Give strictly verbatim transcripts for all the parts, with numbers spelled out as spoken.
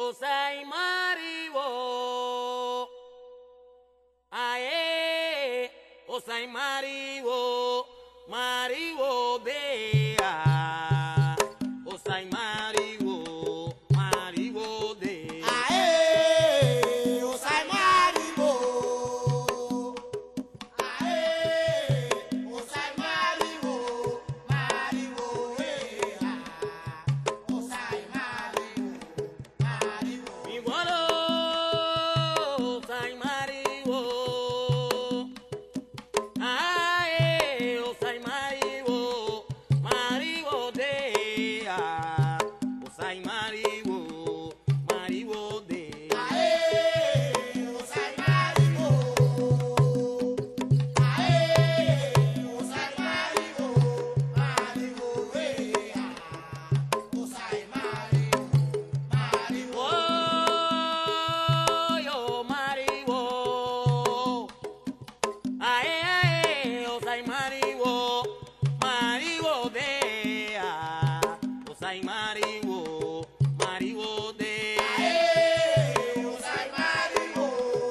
Osai mariwo, ae, osai mariwo, mariwo dea, osai mariwo, mariwo dea. Ae, osai mariwo, ae, osai mariwo, mariwo dea, osai mariwo, mariwo. Igualo, osai mariwo, ae, osai mariwo, mariwo dea, osai mariwo, mariwo dea. Ae, osai mariwo, ae, osai mariwo, mariwo dea, osai mariwo, mariwo. Oh, yo mariwo, ae, ae, osai mariwo, mariwo dea, osai mariwo, mariwo dea. Ae, osai mariwo,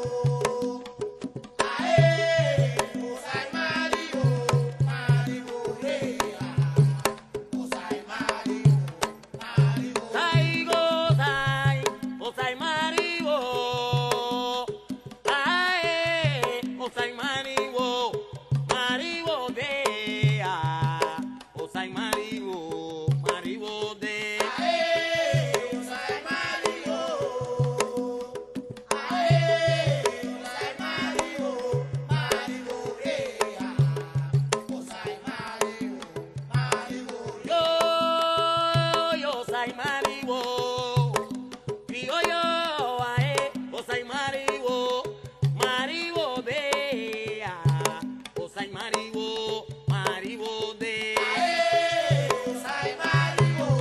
ae, osai mariwo, mariwo dea, osai mariwo, mariwo. Saigo, sai, osai mariwo, ae, osai mariwo, mariwo dea, osai mariwo, mariwo dea. Ae, osai mariwo, ae, osai mariwo, mariwo dea, osai mariwo, mariwo. Yo, yo, sai mariwo, criollo, ae, osai mariwo, mariwo dea, osai mariwo, mariwo dea. Ae, osai mariwo,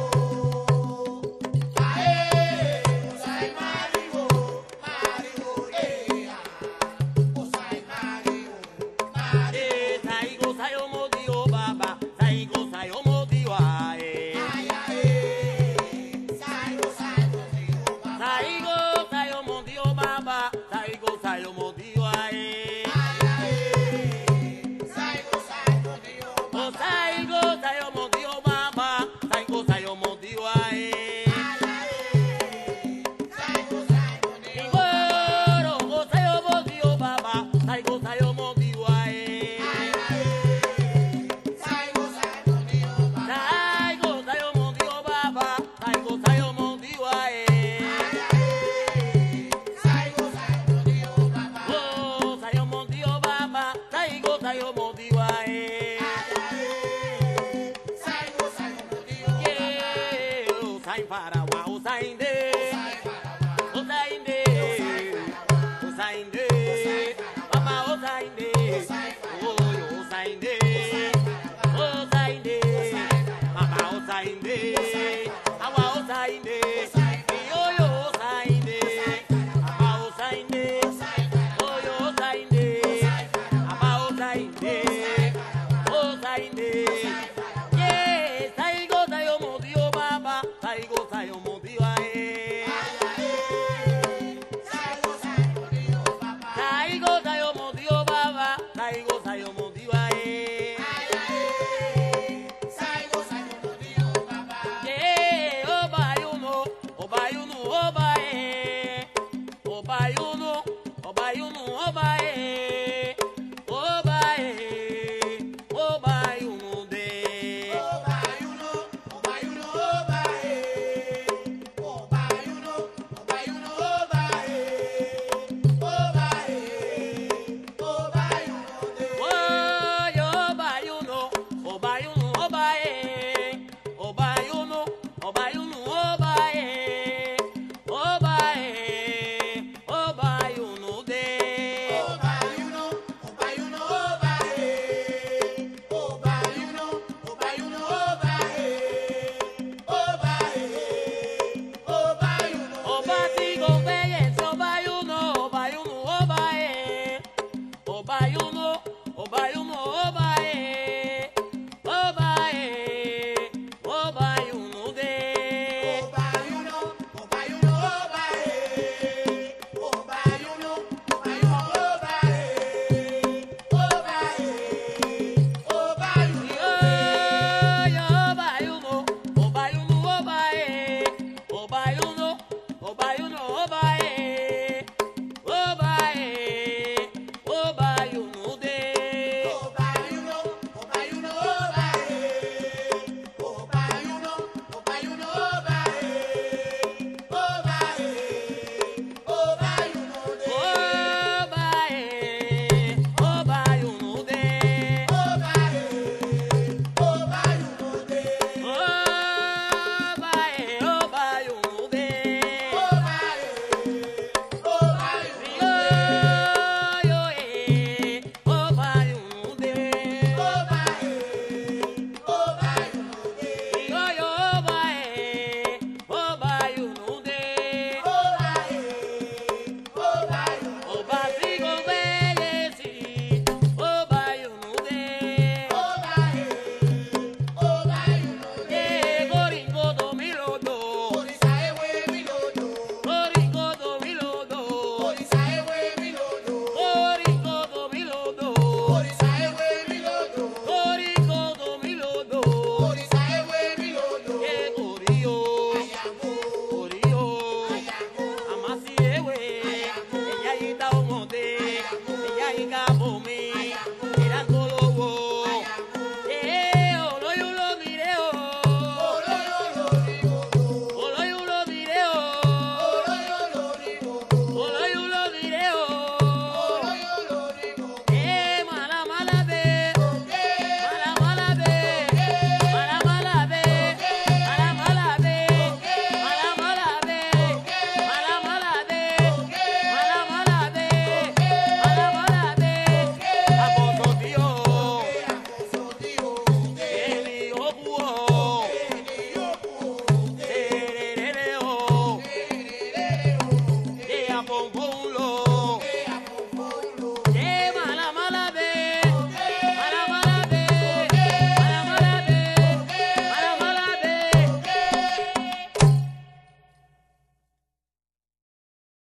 ae, osai mariwo, mariwo dea, osai mariwo, mariwo. Eh, saigo, sayo modio baba, saigo, sayo modio ae. Ai, ae, saigo, saigo, dio baba. Saigo, sayo modio baba, saigo, sayo modio ae. Ai, ae, saigo, saigo, dio Oh, baba. saigo, sayo modio baba, saigo, sayo modio ae. Ai, ae, saigo, saigo, dio Igoro, oh, sayo modio baba, saigo, sayo modio ae. Ai, ae, saigo, saigo, dio baba. Saigo, sayo modio baba, saigo, sayo modio ae. Ai, ae, saigo, saigo, dio baba. Oh, sayo modio baba, saigo, sayo modio ae. Saigo, saigo, dio baba. Yeah, oh, sai para wa, oh, sai de.